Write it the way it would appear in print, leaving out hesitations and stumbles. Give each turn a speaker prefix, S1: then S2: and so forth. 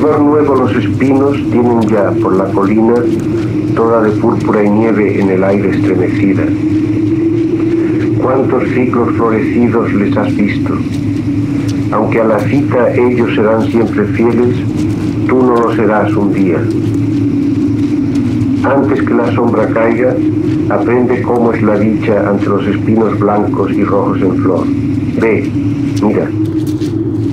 S1: flor nuevo los espinos tienen ya por la colina, toda de púrpura y nieve en el aire estremecida. ¿Cuántos ciclos florecidos les has visto? Aunque a la cita ellos serán siempre fieles, tú no lo serás un día. Antes que la sombra caiga, aprende cómo es la dicha ante los espinos blancos y rojos en flor. Ve, mira.